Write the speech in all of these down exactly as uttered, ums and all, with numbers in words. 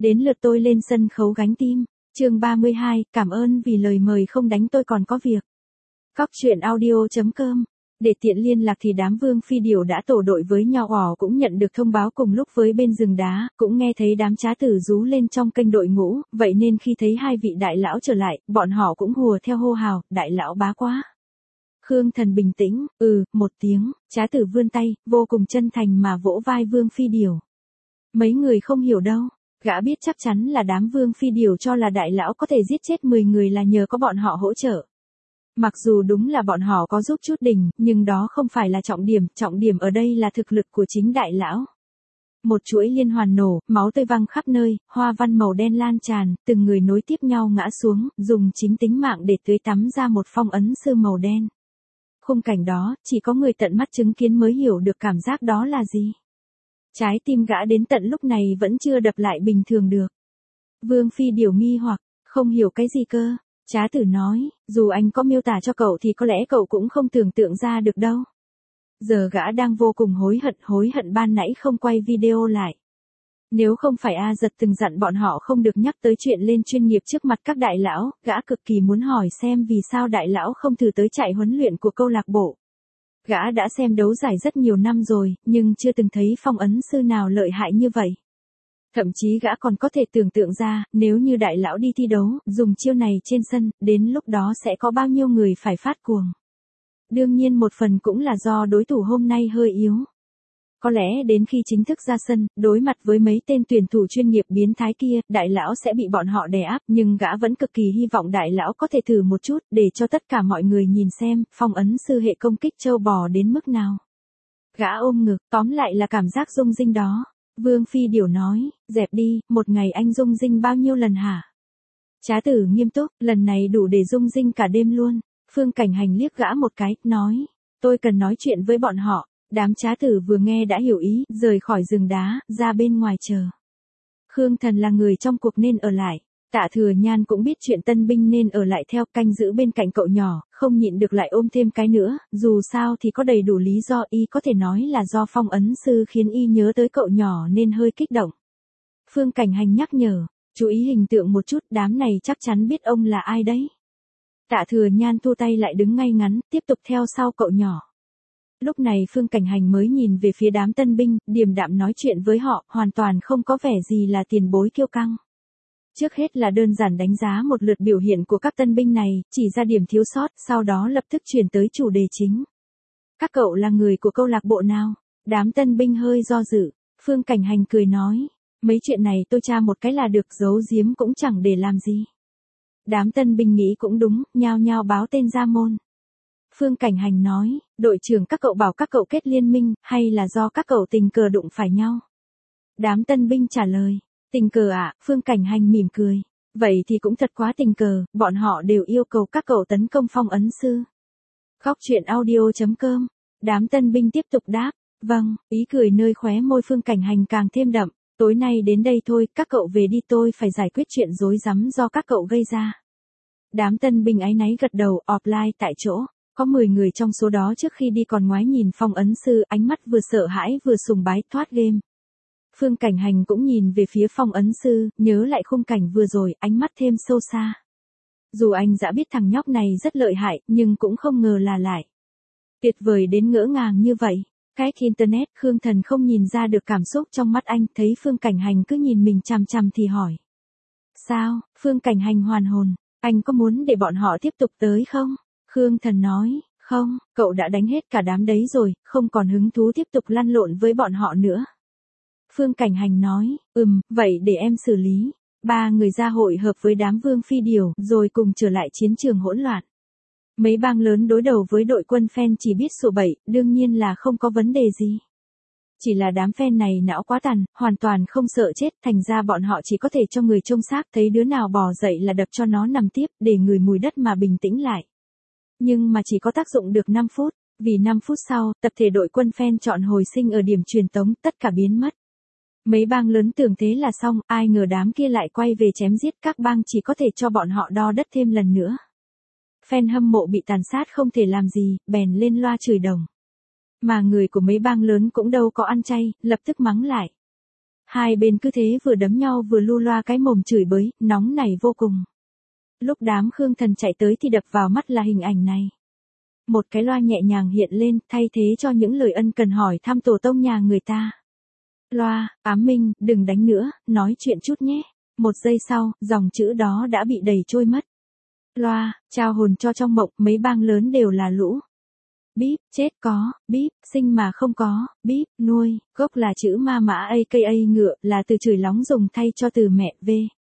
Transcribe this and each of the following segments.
đến lượt tôi lên sân khấu gánh team. Chương ba mươi hai, cảm ơn vì lời mời không đánh tôi còn có việc. Cóc truyện audio chấm com. Để tiện liên lạc thì đám Vương Phi Điểu đã tổ đội với nhau ỏ cũng nhận được thông báo cùng lúc với bên rừng đá, cũng nghe thấy đám trá tử rú lên trong kênh đội ngũ, vậy nên khi thấy hai vị đại lão trở lại, bọn họ cũng hùa theo hô hào, đại lão bá quá. Khương Thần bình tĩnh, ừ, một tiếng, trá tử vươn tay, vô cùng chân thành mà vỗ vai Vương Phi Điểu. Mấy người không hiểu đâu, gã biết chắc chắn là đám Vương Phi Điểu cho là đại lão có thể giết chết mười người là nhờ có bọn họ hỗ trợ. Mặc dù đúng là bọn họ có giúp chút đỉnh, nhưng đó không phải là trọng điểm, trọng điểm ở đây là thực lực của chính đại lão. Một chuỗi liên hoàn nổ, máu tươi văng khắp nơi, hoa văn màu đen lan tràn, từng người nối tiếp nhau ngã xuống, dùng chính tính mạng để tưới tắm ra một phong ấn sư màu đen. Khung cảnh đó, chỉ có người tận mắt chứng kiến mới hiểu được cảm giác đó là gì. Trái tim gã đến tận lúc này vẫn chưa đập lại bình thường được. Vương Phi Điểu nghi hoặc, không hiểu cái gì cơ. Trá tử nói, dù anh có miêu tả cho cậu thì có lẽ cậu cũng không tưởng tượng ra được đâu. Giờ gã đang vô cùng hối hận, hối hận ban nãy không quay video lại. Nếu không phải A Giật từng dặn bọn họ không được nhắc tới chuyện lên chuyên nghiệp trước mặt các đại lão, gã cực kỳ muốn hỏi xem vì sao đại lão không thử tới trại huấn luyện của câu lạc bộ. Gã đã xem đấu giải rất nhiều năm rồi, nhưng chưa từng thấy phong ấn sư nào lợi hại như vậy. Thậm chí gã còn có thể tưởng tượng ra, nếu như đại lão đi thi đấu, dùng chiêu này trên sân, đến lúc đó sẽ có bao nhiêu người phải phát cuồng. Đương nhiên một phần cũng là do đối thủ hôm nay hơi yếu. Có lẽ đến khi chính thức ra sân, đối mặt với mấy tên tuyển thủ chuyên nghiệp biến thái kia, đại lão sẽ bị bọn họ đè áp, nhưng gã vẫn cực kỳ hy vọng đại lão có thể thử một chút, để cho tất cả mọi người nhìn xem, phong ấn sư hệ công kích trâu bò đến mức nào. Gã ôm ngực, tóm lại là cảm giác rung rinh đó. Vương Phi Điểu nói, dẹp đi, một ngày anh rung rinh bao nhiêu lần hả? Trá tử nghiêm túc, lần này đủ để rung rinh cả đêm luôn. Phương Cảnh Hành liếc gã một cái, nói, tôi cần nói chuyện với bọn họ. Đám trá tử vừa nghe đã hiểu ý, rời khỏi rừng đá, ra bên ngoài chờ. Khương Thần là người trong cuộc nên ở lại. Tạ Thừa Nhan cũng biết chuyện tân binh nên ở lại theo canh giữ bên cạnh cậu nhỏ, không nhịn được lại ôm thêm cái nữa, dù sao thì có đầy đủ lý do y có thể nói là do phong ấn sư khiến y nhớ tới cậu nhỏ nên hơi kích động. Phương Cảnh Hành nhắc nhở, chú ý hình tượng một chút, đám này chắc chắn biết ông là ai đấy. Tạ Thừa Nhan thu tay lại đứng ngay ngắn, tiếp tục theo sau cậu nhỏ. Lúc này Phương Cảnh Hành mới nhìn về phía đám tân binh, điềm đạm nói chuyện với họ, hoàn toàn không có vẻ gì là tiền bối kiêu căng. Trước hết là đơn giản đánh giá một lượt biểu hiện của các tân binh này, chỉ ra điểm thiếu sót, sau đó lập tức chuyển tới chủ đề chính. Các cậu là người của câu lạc bộ nào? Đám tân binh hơi do dự, Phương Cảnh Hành cười nói, mấy chuyện này tôi tra một cái là được, giấu giếm cũng chẳng để làm gì. Đám tân binh nghĩ cũng đúng, nhao nhao báo tên ra môn. Phương Cảnh Hành nói, đội trưởng các cậu bảo các cậu kết liên minh, hay là do các cậu tình cờ đụng phải nhau? Đám tân binh trả lời, tình cờ ạ, à? Phương Cảnh Hành mỉm cười. Vậy thì cũng thật quá tình cờ, bọn họ đều yêu cầu các cậu tấn công phong ấn sư. Cóc truyện audio chấm com. Đám tân binh tiếp tục đáp, vâng, ý cười nơi khóe môi Phương Cảnh Hành càng thêm đậm, tối nay đến đây thôi, các cậu về đi, tôi phải giải quyết chuyện rối rắm do các cậu gây ra. Đám tân binh áy náy gật đầu, offline tại chỗ. Có mười người trong số đó trước khi đi còn ngoái nhìn phong ấn sư, ánh mắt vừa sợ hãi vừa sùng bái, thoát game. Phương Cảnh Hành cũng nhìn về phía phong ấn sư, nhớ lại khung cảnh vừa rồi, ánh mắt thêm sâu xa. Dù anh đã biết thằng nhóc này rất lợi hại, nhưng cũng không ngờ là lại tuyệt vời đến ngỡ ngàng như vậy. Cách internet, Khương Thần không nhìn ra được cảm xúc trong mắt anh, thấy Phương Cảnh Hành cứ nhìn mình chằm chằm thì hỏi. Sao? Phương Cảnh Hành hoàn hồn, anh có muốn để bọn họ tiếp tục tới không? Khương Thần nói, không, cậu đã đánh hết cả đám đấy rồi, không còn hứng thú tiếp tục lăn lộn với bọn họ nữa. Phương Cảnh Hành nói, ừm, vậy để em xử lý. Ba người ra hội hợp với đám Vương Phi Điểu, rồi cùng trở lại chiến trường hỗn loạn. Mấy bang lớn đối đầu với đội quân phen chỉ biết sủa bậy, đương nhiên là không có vấn đề gì. Chỉ là đám phen này não quá tàn, hoàn toàn không sợ chết, thành ra bọn họ chỉ có thể cho người trông xác, thấy đứa nào bò dậy là đập cho nó nằm tiếp, để người mùi đất mà bình tĩnh lại. Nhưng mà chỉ có tác dụng được năm phút, vì năm phút sau, tập thể đội quân phen chọn hồi sinh ở điểm truyền tống, tất cả biến mất. Mấy bang lớn tưởng thế là xong, ai ngờ đám kia lại quay về chém giết, các bang chỉ có thể cho bọn họ đo đất thêm lần nữa. Fan hâm mộ bị tàn sát không thể làm gì, bèn lên loa chửi đồng. Mà người của mấy bang lớn cũng đâu có ăn chay, lập tức mắng lại. Hai bên cứ thế vừa đấm nhau vừa lu loa cái mồm chửi bới, nóng nảy vô cùng. Lúc đám Khương Thần chạy tới thì đập vào mắt là hình ảnh này. Một cái loa nhẹ nhàng hiện lên, thay thế cho những lời ân cần hỏi thăm tổ tông nhà người ta. Loa, Ám Minh, đừng đánh nữa, nói chuyện chút nhé. Một giây sau, dòng chữ đó đã bị đẩy trôi mất. Loa, trao hồn cho trong mộng, mấy bang lớn đều là lũ. Bíp, chết có, bíp, sinh mà không có, bíp, nuôi, gốc là chữ ma mã aka ngựa, là từ chửi lóng dùng thay cho từ mẹ, v.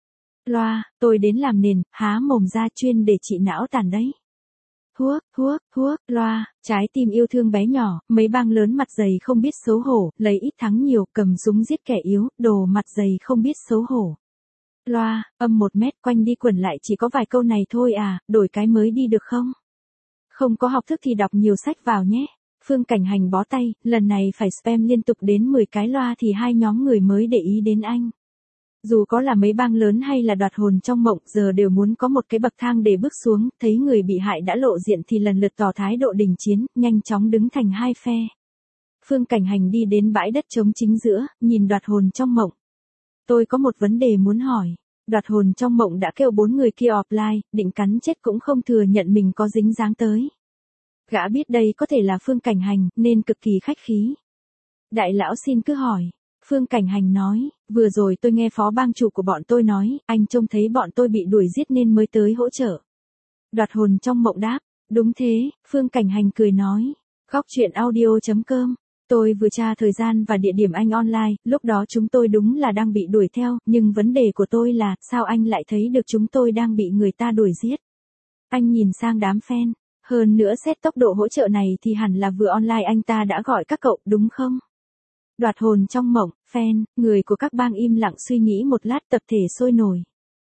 Loa, tôi đến làm nền, há mồm ra chuyên để trị não tàn đấy. Thuốc, thuốc, thuốc, loa, trái tim yêu thương bé nhỏ, mấy bang lớn mặt dày không biết xấu hổ, lấy ít thắng nhiều, cầm súng giết kẻ yếu, đồ mặt dày không biết xấu hổ. Loa, âm một mét quanh đi quẩn lại chỉ có vài câu này thôi à, đổi cái mới đi được không? Không có học thức thì đọc nhiều sách vào nhé. Phương Cảnh Hành bó tay, lần này phải spam liên tục đến mười cái loa thì hai nhóm người mới để ý đến anh. Dù có là mấy bang lớn hay là đoạt hồn trong mộng, giờ đều muốn có một cái bậc thang để bước xuống, thấy người bị hại đã lộ diện thì lần lượt tỏ thái độ đình chiến, nhanh chóng đứng thành hai phe. Phương Cảnh Hành đi đến bãi đất trống chính giữa, nhìn đoạt hồn trong mộng. Tôi có một vấn đề muốn hỏi. Đoạt hồn trong mộng đã kêu bốn người kia offline, định cắn chết cũng không thừa nhận mình có dính dáng tới. Gã biết đây có thể là Phương Cảnh Hành, nên cực kỳ khách khí. Đại lão xin cứ hỏi. Phương Cảnh Hành nói, vừa rồi tôi nghe phó bang chủ của bọn tôi nói, anh trông thấy bọn tôi bị đuổi giết nên mới tới hỗ trợ. Đoạt hồn trong mộng đáp, đúng thế, Phương Cảnh Hành cười nói. Góc truyện audio chấm com. Tôi vừa tra thời gian và địa điểm anh online, lúc đó chúng tôi đúng là đang bị đuổi theo, nhưng vấn đề của tôi là, sao anh lại thấy được chúng tôi đang bị người ta đuổi giết? Anh nhìn sang đám fan, hơn nữa xét tốc độ hỗ trợ này thì hẳn là vừa online anh ta đã gọi các cậu, đúng không? Đoạt hồn trong mộng, fan, người của các bang im lặng suy nghĩ một lát, tập thể sôi nổi.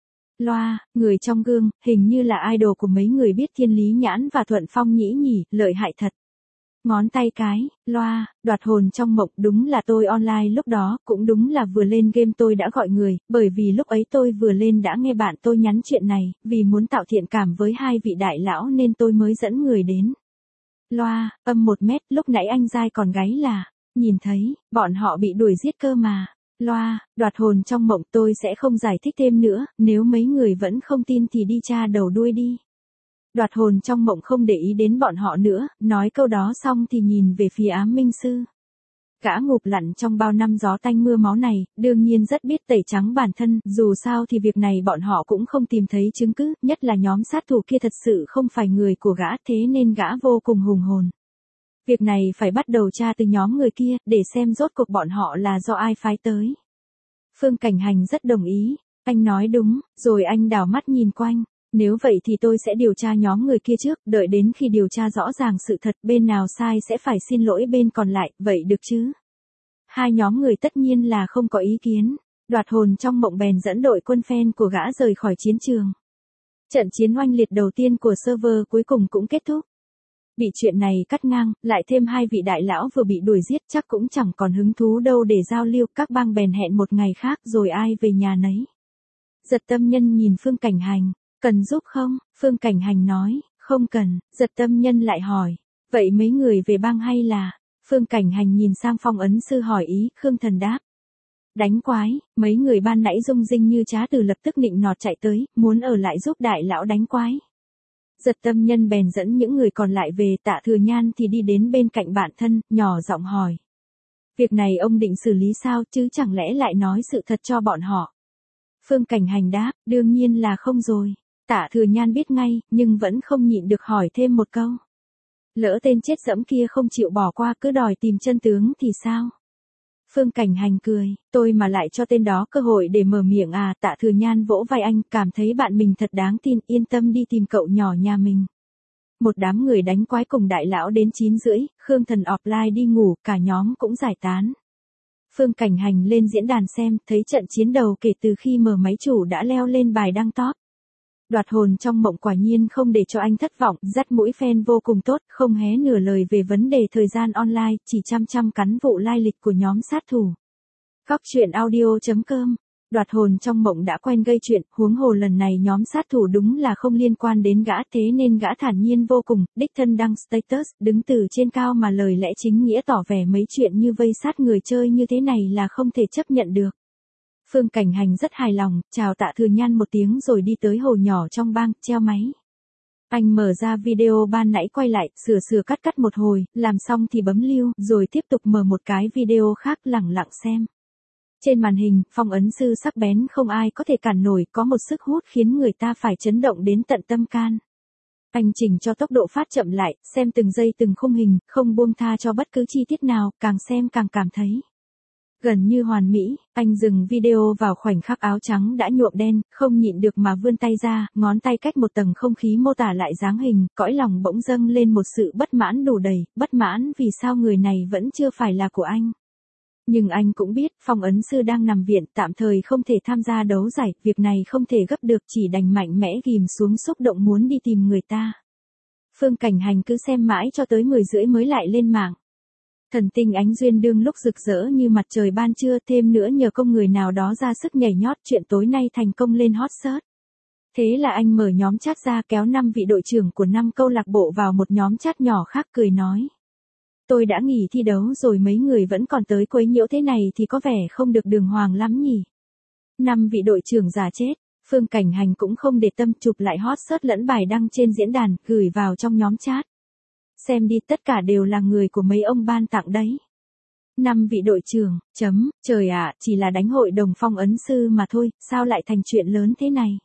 Loa, người trong gương, hình như là idol của mấy người biết Thiên Lý Nhãn và Thuận Phong nhĩ nhỉ, lợi hại thật. Ngón tay cái, loa, đoạt hồn trong mộng, đúng là tôi online lúc đó, cũng đúng là vừa lên game tôi đã gọi người, bởi vì lúc ấy tôi vừa lên đã nghe bạn tôi nhắn chuyện này, vì muốn tạo thiện cảm với hai vị đại lão nên tôi mới dẫn người đến. Loa, âm một mét, lúc nãy anh dai còn gáy là, nhìn thấy, bọn họ bị đuổi giết cơ mà. Loa, đoạt hồn trong mộng, tôi sẽ không giải thích thêm nữa, nếu mấy người vẫn không tin thì đi tra đầu đuôi đi. Đoạt hồn trong mộng không để ý đến bọn họ nữa, nói câu đó xong thì nhìn về phía Ám Minh Sư. Gã ngụp lặn trong bao năm gió tanh mưa máu này, đương nhiên rất biết tẩy trắng bản thân, dù sao thì việc này bọn họ cũng không tìm thấy chứng cứ, nhất là nhóm sát thủ kia thật sự không phải người của gã, thế nên gã vô cùng hùng hồn. Việc này phải bắt đầu tra từ nhóm người kia, để xem rốt cuộc bọn họ là do ai phái tới. Phương Cảnh Hành rất đồng ý, anh nói đúng, rồi anh đảo mắt nhìn quanh. Nếu vậy thì tôi sẽ điều tra nhóm người kia trước, đợi đến khi điều tra rõ ràng sự thật, bên nào sai sẽ phải xin lỗi bên còn lại, vậy được chứ? Hai nhóm người tất nhiên là không có ý kiến. Đoạt hồn trong mộng bèn dẫn đội quân fan của gã rời khỏi chiến trường. Trận chiến oanh liệt đầu tiên của server cuối cùng cũng kết thúc. Bị chuyện này cắt ngang, lại thêm hai vị đại lão vừa bị đuổi giết, chắc cũng chẳng còn hứng thú đâu để giao lưu, các bang bèn hẹn một ngày khác rồi ai về nhà nấy. Giật Tâm Nhân nhìn Phương Cảnh Hành. Cần giúp không? Phương Cảnh Hành nói, không cần. Giật Tâm Nhân lại hỏi, vậy mấy người về bang hay là? Phương Cảnh Hành nhìn sang Phong Ấn Sư hỏi ý, Khương Thần đáp. Đánh quái, mấy người ban nãy rung rinh như trá từ lập tức nịnh nọt chạy tới, muốn ở lại giúp đại lão đánh quái. Giật Tâm Nhân bèn dẫn những người còn lại về, Tạ Thừa Nhan thì đi đến bên cạnh bạn thân, nhỏ giọng hỏi. Việc này ông định xử lý sao chứ, chẳng lẽ lại nói sự thật cho bọn họ? Phương Cảnh Hành đáp, đương nhiên là không rồi. Tạ Thừa Nhan biết ngay, nhưng vẫn không nhịn được hỏi thêm một câu. Lỡ tên chết dẫm kia không chịu bỏ qua cứ đòi tìm chân tướng thì sao? Phương Cảnh Hành cười, tôi mà lại cho tên đó cơ hội để mở miệng à? Tạ Thừa Nhan vỗ vai anh, cảm thấy bạn mình thật đáng tin, yên tâm đi tìm cậu nhỏ nhà mình. Một đám người đánh quái cùng đại lão đến chín rưỡi, Khương Thần offline đi ngủ, cả nhóm cũng giải tán. Phương Cảnh Hành lên diễn đàn xem, thấy trận chiến đầu kể từ khi mở máy chủ đã leo lên bài đăng top. Đoạt hồn trong mộng quả nhiên không để cho anh thất vọng, dắt mũi fan vô cùng tốt, không hé nửa lời về vấn đề thời gian online, chỉ chăm chăm cắn vụ lai lịch của nhóm sát thủ. Góc truyện audio chấm com. Đoạt hồn trong mộng đã quen gây chuyện, huống hồ lần này nhóm sát thủ đúng là không liên quan đến gã, thế nên gã thản nhiên vô cùng, đích thân đăng status, đứng từ trên cao mà lời lẽ chính nghĩa tỏ vẻ mấy chuyện như vây sát người chơi như thế này là không thể chấp nhận được. Phương Cảnh Hành rất hài lòng, chào Tạ Thừa Nhan một tiếng rồi đi tới hồ nhỏ trong bang, treo máy. Anh mở ra video ban nãy quay lại, sửa sửa cắt cắt một hồi, làm xong thì bấm lưu, rồi tiếp tục mở một cái video khác lẳng lặng xem. Trên màn hình, phong ấn sư sắc bén không ai có thể cản nổi, có một sức hút khiến người ta phải chấn động đến tận tâm can. Anh chỉnh cho tốc độ phát chậm lại, xem từng giây từng khung hình, không buông tha cho bất cứ chi tiết nào, càng xem càng cảm thấy gần như hoàn mỹ. Anh dừng video vào khoảnh khắc áo trắng đã nhuộm đen, không nhịn được mà vươn tay ra, ngón tay cách một tầng không khí mô tả lại dáng hình, cõi lòng bỗng dâng lên một sự bất mãn đủ đầy, bất mãn vì sao người này vẫn chưa phải là của anh. Nhưng anh cũng biết, phong ấn sư đang nằm viện, tạm thời không thể tham gia đấu giải, việc này không thể gấp được, chỉ đành mạnh mẽ ghim xuống xúc động muốn đi tìm người ta. Phương Cảnh Hành cứ xem mãi cho tới mười rưỡi mới lại lên mạng. Thần tinh ánh duyên đương lúc rực rỡ như mặt trời ban trưa, thêm nữa nhờ công người nào đó ra sức nhảy nhót, chuyện tối nay thành công lên hot search. Thế là anh mở nhóm chat ra, kéo năm vị đội trưởng của năm câu lạc bộ vào một nhóm chat nhỏ khác, cười nói: tôi đã nghỉ thi đấu rồi, mấy người vẫn còn tới quấy nhiễu thế này thì có vẻ không được đường hoàng lắm nhỉ. Năm vị đội trưởng già chết. Phương Cảnh Hành cũng không để tâm, chụp lại hot search lẫn bài đăng trên diễn đàn, gửi vào trong nhóm chat. Xem đi, tất cả đều là người của mấy ông ban tặng đấy. Năm vị đội trưởng, chấm, trời ạ, chỉ là đánh hội đồng phong ấn sư mà thôi, sao lại thành chuyện lớn thế này.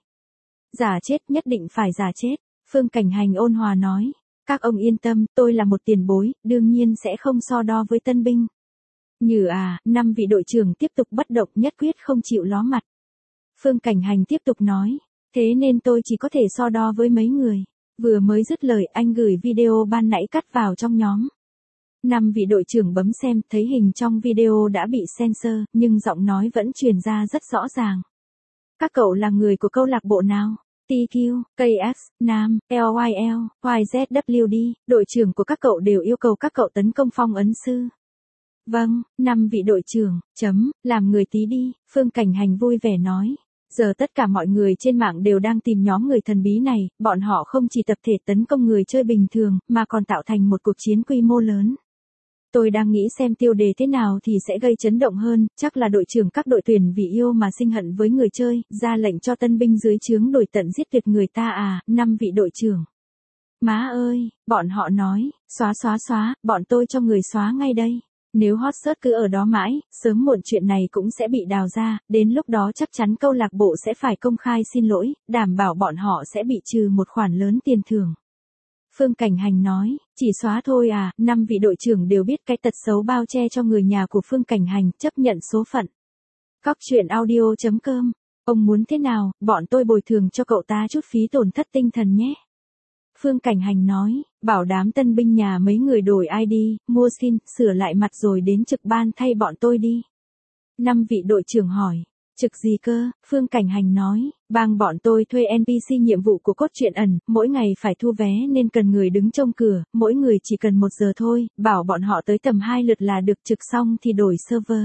Giả chết, nhất định phải giả chết. Phương Cảnh Hành ôn hòa nói: các ông yên tâm, tôi là một tiền bối, đương nhiên sẽ không so đo với tân binh. Nhừ à, năm vị đội trưởng tiếp tục bất động, nhất quyết không chịu ló mặt. Phương Cảnh Hành tiếp tục nói: thế nên tôi chỉ có thể so đo với mấy người. Vừa mới dứt lời, anh gửi video ban nãy cắt vào trong nhóm. Năm vị đội trưởng bấm xem, thấy hình trong video đã bị censor, nhưng giọng nói vẫn truyền ra rất rõ ràng. Các cậu là người của câu lạc bộ nào? tê quy, ca ét, Nam, lờ i lờ, Y Z W D, đội trưởng của các cậu đều yêu cầu các cậu tấn công phong ấn sư. Vâng, năm vị đội trưởng, chấm, làm người tí đi, Phương Cảnh Hành vui vẻ nói. Giờ tất cả mọi người trên mạng đều đang tìm nhóm người thần bí này, bọn họ không chỉ tập thể tấn công người chơi bình thường, mà còn tạo thành một cuộc chiến quy mô lớn. Tôi đang nghĩ xem tiêu đề thế nào thì sẽ gây chấn động hơn, chắc là đội trưởng các đội tuyển vì yêu mà sinh hận với người chơi, ra lệnh cho tân binh dưới trướng đuổi tận giết tuyệt người ta à, năm vị đội trưởng. Má ơi, bọn họ nói, xóa xóa xóa, bọn tôi cho người xóa ngay đây. Nếu hot search cứ ở đó mãi, sớm muộn chuyện này cũng sẽ bị đào ra, đến lúc đó chắc chắn câu lạc bộ sẽ phải công khai xin lỗi, đảm bảo bọn họ sẽ bị trừ một khoản lớn tiền thưởng. Phương Cảnh Hành nói, chỉ xóa thôi à, năm vị đội trưởng đều biết cái tật xấu bao che cho người nhà của Phương Cảnh Hành, chấp nhận số phận. Cóc truyện audio chấm com, ông muốn thế nào, bọn tôi bồi thường cho cậu ta chút phí tổn thất tinh thần nhé. Phương Cảnh Hành nói, bảo đám tân binh nhà mấy người đổi i đê, mua skin, sửa lại mặt rồi đến trực ban thay bọn tôi đi. Năm vị đội trưởng hỏi, trực gì cơ? Phương Cảnh Hành nói, bang bọn tôi thuê en pê xê nhiệm vụ của cốt truyện ẩn, mỗi ngày phải thu vé nên cần người đứng trông cửa, mỗi người chỉ cần một giờ thôi, bảo bọn họ tới tầm hai lượt là được, trực xong thì đổi server.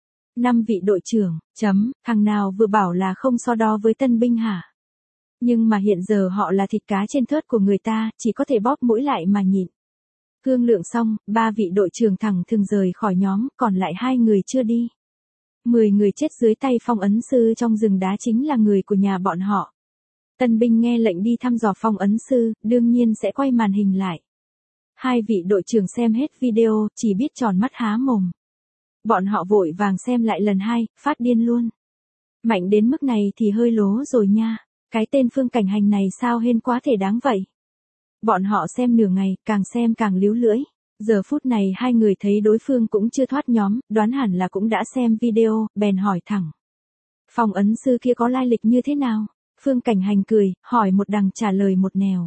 Năm vị đội trưởng, chấm, thằng nào vừa bảo là không so đo với tân binh hả? Nhưng mà hiện giờ họ là thịt cá trên thớt của người ta, chỉ có thể bóp mũi lại mà nhịn. Thương lượng xong, ba vị đội trưởng thẳng thừng rời khỏi nhóm, còn lại hai người chưa đi. Mười người chết dưới tay phong ấn sư trong rừng đá chính là người của nhà bọn họ. Tân binh nghe lệnh đi thăm dò phong ấn sư, đương nhiên sẽ quay màn hình lại. Hai vị đội trưởng xem hết video, chỉ biết tròn mắt há mồm. Bọn họ vội vàng xem lại lần hai, phát điên luôn. Mạnh đến mức này thì hơi lố rồi nha. Cái tên Phương Cảnh Hành này sao hên quá thể đáng vậy. Bọn họ xem nửa ngày, càng xem càng líu lưỡi. Giờ phút này hai người thấy đối phương cũng chưa thoát nhóm, đoán hẳn là cũng đã xem video, bèn hỏi thẳng. Phong ấn sư kia có lai lịch như thế nào? Phương Cảnh Hành cười, hỏi một đằng trả lời một nẻo.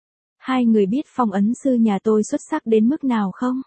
Hai người biết phong ấn sư nhà tôi xuất sắc đến mức nào không?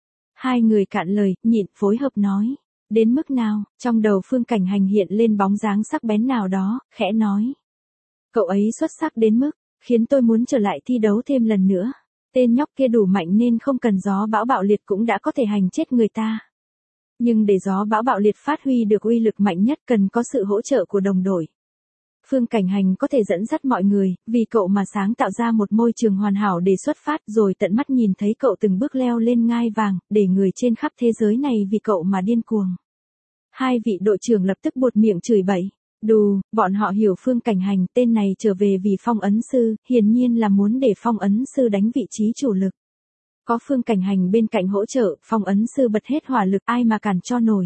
Hai người cạn lời, nhịn phối hợp nói. Đến mức nào? Trong đầu Phương Cảnh Hành hiện lên bóng dáng sắc bén nào đó, khẽ nói. Cậu ấy xuất sắc đến mức, khiến tôi muốn trở lại thi đấu thêm lần nữa. Tên nhóc kia đủ mạnh nên không cần gió bão bạo liệt cũng đã có thể hành chết người ta. Nhưng để gió bão bạo liệt phát huy được uy lực mạnh nhất cần có sự hỗ trợ của đồng đội. Phương Cảnh Hành có thể dẫn dắt mọi người, vì cậu mà sáng tạo ra một môi trường hoàn hảo để xuất phát, rồi tận mắt nhìn thấy cậu từng bước leo lên ngai vàng, để người trên khắp thế giới này vì cậu mà điên cuồng. Hai vị đội trưởng lập tức buột miệng chửi bậy. Đù, bọn họ hiểu Phương Cảnh Hành tên này trở về vì phong ấn sư, hiển nhiên là muốn để phong ấn sư đánh vị trí chủ lực. Có Phương Cảnh Hành bên cạnh hỗ trợ, phong ấn sư bật hết hỏa lực ai mà cản cho nổi.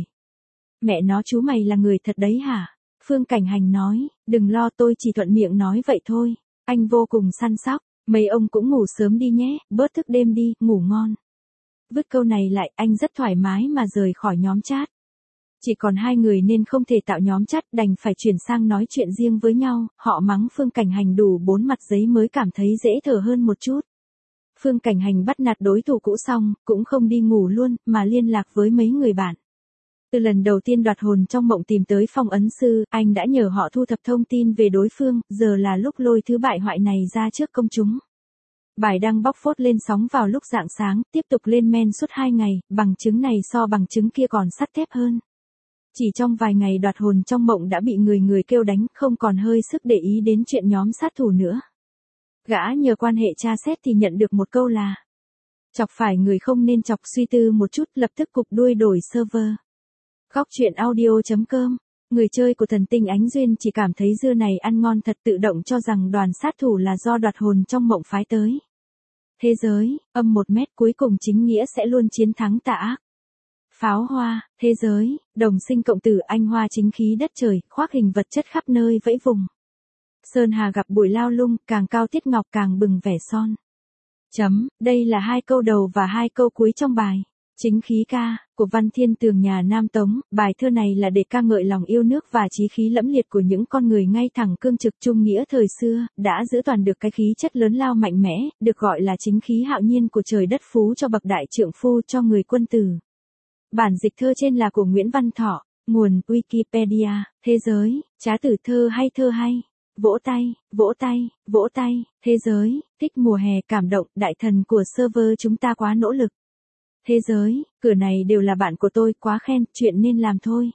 Mẹ nó chú mày là người thật đấy hả? Phương Cảnh Hành nói, đừng lo tôi chỉ thuận miệng nói vậy thôi. Anh vô cùng săn sóc, mấy ông cũng ngủ sớm đi nhé, bớt thức đêm đi, ngủ ngon. Vứt câu này lại, anh rất thoải mái mà rời khỏi nhóm chat. Chỉ còn hai người nên không thể tạo nhóm chat, đành phải chuyển sang nói chuyện riêng với nhau, họ mắng Phương Cảnh Hành đủ bốn mặt giấy mới cảm thấy dễ thở hơn một chút. Phương Cảnh Hành bắt nạt đối thủ cũ xong, cũng không đi ngủ luôn, mà liên lạc với mấy người bạn. Từ lần đầu tiên đoạt hồn trong mộng tìm tới phong ấn sư, anh đã nhờ họ thu thập thông tin về đối phương, giờ là lúc lôi thứ bại hoại này ra trước công chúng. Bài đăng bóc phốt lên sóng vào lúc rạng sáng, tiếp tục lên men suốt hai ngày, bằng chứng này so bằng chứng kia còn sắt thép hơn. Chỉ trong vài ngày đoạt hồn trong mộng đã bị người người kêu đánh, không còn hơi sức để ý đến chuyện nhóm sát thủ nữa. Gã nhờ quan hệ tra xét thì nhận được một câu là chọc phải người không nên chọc, suy tư một chút lập tức cụp đuôi đổi server. Góc truyện audio chấm com. Người chơi của thần tinh Ánh Duyên chỉ cảm thấy dưa này ăn ngon thật, tự động cho rằng đoàn sát thủ là do đoạt hồn trong mộng phái tới. Thế giới, âm một mét, cuối cùng chính nghĩa sẽ luôn chiến thắng tà ác. Pháo hoa, thế giới, đồng sinh cộng tử, anh hoa chính khí đất trời, khoác hình vật chất khắp nơi vẫy vùng. Sơn hà gặp bụi lao lung, càng cao tiết ngọc càng bừng vẻ son. Chấm, đây là hai câu đầu và hai câu cuối trong bài Chính khí ca, của Văn Thiên Tường nhà Nam Tống. Bài thơ này là để ca ngợi lòng yêu nước và chí khí lẫm liệt của những con người ngay thẳng cương trực trung nghĩa thời xưa, đã giữ toàn được cái khí chất lớn lao mạnh mẽ, được gọi là chính khí hạo nhiên của trời đất phú cho bậc đại trượng phu, cho người quân tử. Bản dịch thơ trên là của Nguyễn Văn Thọ, nguồn Wikipedia. Thế giới, trá tử thơ hay thơ hay. Vỗ tay, vỗ tay, vỗ tay, thế giới, thích mùa hè, cảm động, đại thần của server chúng ta quá nỗ lực. Thế giới, cửa này đều là bạn của tôi, quá khen, chuyện nên làm thôi.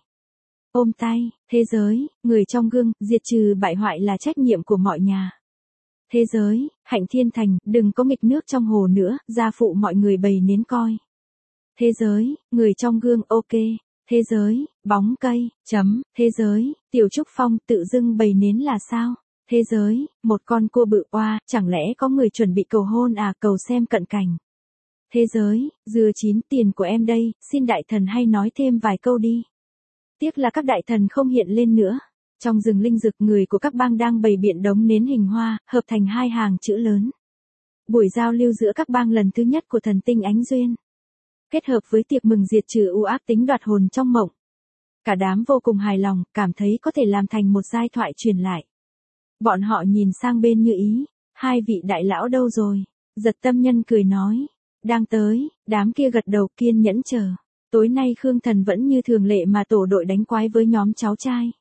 Ôm tay, thế giới, người trong gương, diệt trừ bại hoại là trách nhiệm của mọi nhà. Thế giới, Hạnh Thiên Thành, đừng có nghịch nước trong hồ nữa, gia phụ mọi người bày nến coi. Thế giới, người trong gương, ok. Thế giới, bóng cây, chấm, thế giới, Tiểu Trúc Phong tự dưng bày nến là sao? Thế giới, một con cua bự oa, chẳng lẽ có người chuẩn bị cầu hôn à, cầu xem cận cảnh. Thế giới, dừa chín, tiền của em đây, xin đại thần hay nói thêm vài câu đi. Tiếc là các đại thần không hiện lên nữa. Trong rừng linh dực, người của các bang đang bày biện đống nến hình hoa, hợp thành hai hàng chữ lớn. Buổi giao lưu giữa các bang lần thứ nhất của thần tinh Ánh Duyên. Kết hợp với tiệc mừng diệt trừ u ác tính đoạt hồn trong mộng. Cả đám vô cùng hài lòng, cảm thấy có thể làm thành một giai thoại truyền lại. Bọn họ nhìn sang bên Như Ý, hai vị đại lão đâu rồi? Giật Tâm Nhân cười nói, đang tới. Đám kia gật đầu kiên nhẫn chờ. Tối nay Khương Thần vẫn như thường lệ mà tổ đội đánh quái với nhóm cháu trai.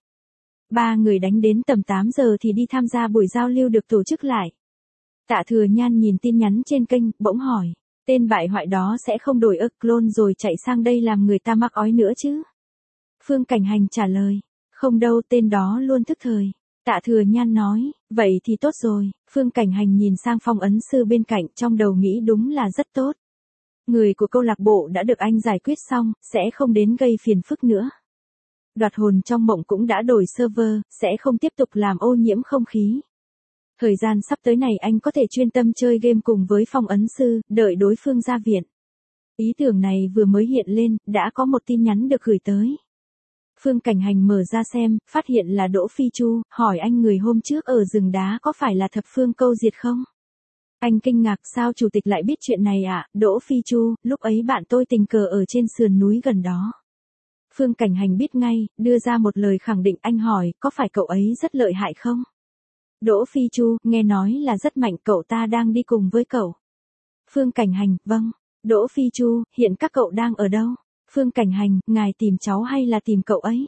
Ba người đánh đến tầm tám giờ thì đi tham gia buổi giao lưu được tổ chức lại. Tạ Thừa Nhan nhìn tin nhắn trên kênh, bỗng hỏi, tên bại hoại đó sẽ không đổi ức clone rồi chạy sang đây làm người ta mắc ói nữa chứ? Phương Cảnh Hành trả lời, không đâu, tên đó luôn thức thời. Tạ Thừa Nhan nói, vậy thì tốt rồi. Phương Cảnh Hành nhìn sang phong ấn sư bên cạnh, trong đầu nghĩ đúng là rất tốt. Người của câu lạc bộ đã được anh giải quyết xong, sẽ không đến gây phiền phức nữa. Đoạt hồn trong mộng cũng đã đổi server, sẽ không tiếp tục làm ô nhiễm không khí. Thời gian sắp tới này anh có thể chuyên tâm chơi game cùng với phong ấn sư, đợi đối phương ra viện. Ý tưởng này vừa mới hiện lên, đã có một tin nhắn được gửi tới. Phương Cảnh Hành mở ra xem, phát hiện là Đỗ Phi Chu, hỏi anh người hôm trước ở rừng đá có phải là thập phương câu diệt không? Anh kinh ngạc, sao chủ tịch lại biết chuyện này ạ? À? Đỗ Phi Chu, lúc ấy bạn tôi tình cờ ở trên sườn núi gần đó. Phương Cảnh Hành biết ngay, đưa ra một lời khẳng định. Anh hỏi, có phải cậu ấy rất lợi hại không? Đỗ Phi Chu, nghe nói là rất mạnh, cậu ta đang đi cùng với cậu. Phương Cảnh Hành, vâng. Đỗ Phi Chu, hiện các cậu đang ở đâu? Phương Cảnh Hành, ngài tìm cháu hay là tìm cậu ấy?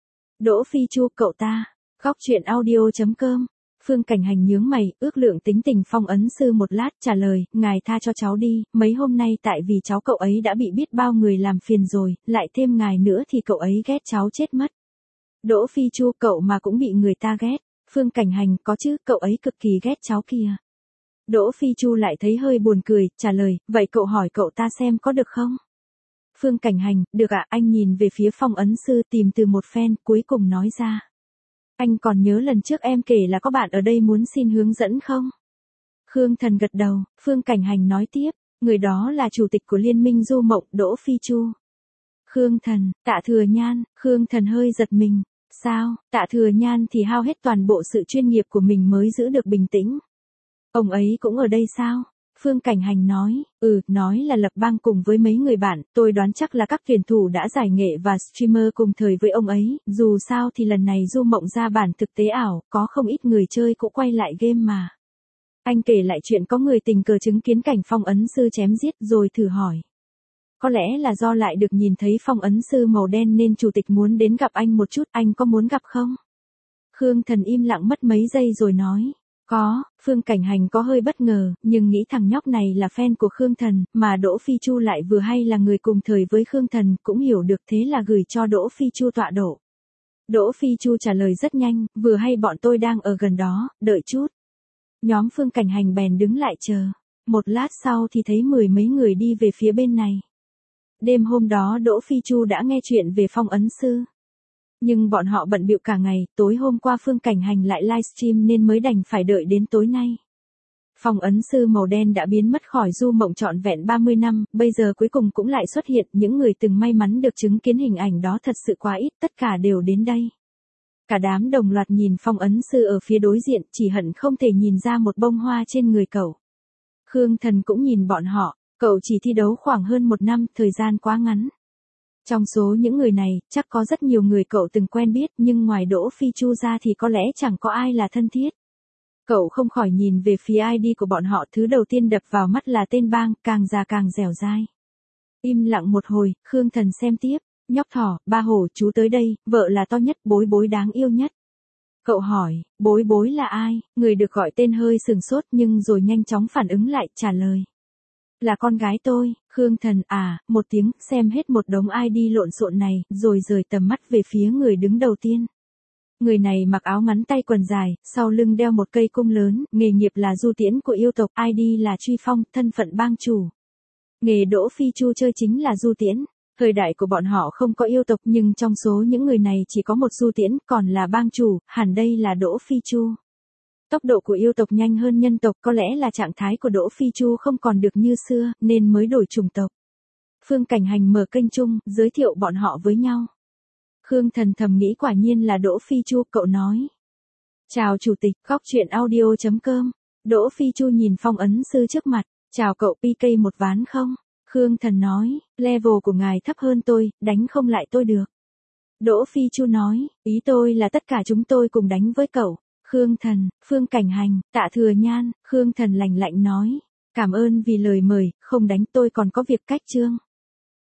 Đỗ Phi Chu, cậu ta. Góc truyện audio chấm com. Phương Cảnh Hành nhướng mày, ước lượng tính tình phong ấn sư một lát, trả lời, ngài tha cho cháu đi, mấy hôm nay tại vì cháu cậu ấy đã bị biết bao người làm phiền rồi, lại thêm ngài nữa thì cậu ấy ghét cháu chết mất. Đỗ Phi Chu, cậu mà cũng bị người ta ghét. Phương Cảnh Hành, có chứ, cậu ấy cực kỳ ghét cháu kìa. Đỗ Phi Chu lại thấy hơi buồn cười, trả lời, vậy cậu hỏi cậu ta xem có được không? Phương Cảnh Hành, được ạ, anh nhìn về phía Phong ấn sư tìm từ một phen, cuối cùng nói ra. Anh còn nhớ lần trước em kể là có bạn ở đây muốn xin hướng dẫn không? Khương Thần gật đầu, Phương Cảnh Hành nói tiếp, người đó là chủ tịch của Liên minh Du Mộng, Đỗ Phi Chu. Khương Thần, Tạ Thừa Nhan, Khương Thần hơi giật mình. Sao, Tạ Thừa Nhan thì hao hết toàn bộ sự chuyên nghiệp của mình mới giữ được bình tĩnh. Ông ấy cũng ở đây sao? Phương Cảnh Hành nói, ừ, nói là lập bang cùng với mấy người bạn, tôi đoán chắc là các tuyển thủ đã giải nghệ và streamer cùng thời với ông ấy, dù sao thì lần này Du Mộng ra bản thực tế ảo, có không ít người chơi cũng quay lại game mà. Anh kể lại chuyện có người tình cờ chứng kiến cảnh phong ấn sư chém giết rồi thử hỏi. Có lẽ là do lại được nhìn thấy phong ấn sư màu đen nên chủ tịch muốn đến gặp anh một chút, anh có muốn gặp không? Khương Thần im lặng mất mấy giây rồi nói. Có, Phương Cảnh Hành có hơi bất ngờ, nhưng nghĩ thằng nhóc này là fan của Khương Thần, mà Đỗ Phi Chu lại vừa hay là người cùng thời với Khương Thần, cũng hiểu được thế là gửi cho Đỗ Phi Chu tọa độ. Đỗ Phi Chu trả lời rất nhanh, vừa hay bọn tôi đang ở gần đó, đợi chút. Nhóm Phương Cảnh Hành bèn đứng lại chờ. Một lát sau thì thấy mười mấy người đi về phía bên này. Đêm hôm đó Đỗ Phi Chu đã nghe chuyện về phong ấn sư. Nhưng bọn họ bận bịu cả ngày, tối hôm qua Phương Cảnh Hành lại livestream nên mới đành phải đợi đến tối nay. Phong ấn sư màu đen đã biến mất khỏi Du Mộng trọn vẹn ba mươi năm, bây giờ cuối cùng cũng lại xuất hiện, những người từng may mắn được chứng kiến hình ảnh đó thật sự quá ít, tất cả đều đến đây. Cả đám đồng loạt nhìn phong ấn sư ở phía đối diện, chỉ hận không thể nhìn ra một bông hoa trên người cậu. Khương Thần cũng nhìn bọn họ, cậu chỉ thi đấu khoảng hơn một năm, thời gian quá ngắn. Trong số những người này, chắc có rất nhiều người cậu từng quen biết, nhưng ngoài Đỗ Phi Chu ra thì có lẽ chẳng có ai là thân thiết. Cậu không khỏi nhìn về phía i đê của bọn họ, thứ đầu tiên đập vào mắt là tên bang, càng già càng dẻo dai. Im lặng một hồi, Khương Thần xem tiếp, nhóc thỏ, ba hổ, chú tới đây, vợ là to nhất, bối bối đáng yêu nhất. Cậu hỏi, bối bối là ai? Người được gọi tên hơi sừng sốt nhưng rồi nhanh chóng phản ứng lại, trả lời. Là con gái tôi. Khương Thần à, một tiếng, xem hết một đống i đê lộn xộn này, rồi rời tầm mắt về phía người đứng đầu tiên. Người này mặc áo ngắn tay quần dài, sau lưng đeo một cây cung lớn, nghề nghiệp là du tiễn của yêu tộc, i đê là Truy Phong, thân phận bang chủ. Nghề Đỗ Phi Chu chơi chính là du tiễn. Thời đại của bọn họ không có yêu tộc nhưng trong số những người này chỉ có một du tiễn, còn là bang chủ, hẳn đây là Đỗ Phi Chu. Tốc độ của yêu tộc nhanh hơn nhân tộc, có lẽ là trạng thái của Đỗ Phi Chu không còn được như xưa, nên mới đổi chủng tộc. Phương Cảnh Hành mở kênh chung, giới thiệu bọn họ với nhau. Khương Thần thầm nghĩ quả nhiên là Đỗ Phi Chu, cậu nói. Chào chủ tịch, góc truyện audio chấm com. Đỗ Phi Chu nhìn phong ấn sư trước mặt, chào cậu, pê ca một ván không? Khương Thần nói, level của ngài thấp hơn tôi, đánh không lại tôi được. Đỗ Phi Chu nói, ý tôi là tất cả chúng tôi cùng đánh với cậu. Khương Thần, Phương Cảnh Hành, Tạ Thừa Nhan, Khương Thần lạnh lạnh nói, cảm ơn vì lời mời, không đánh tôi còn có việc cách chương.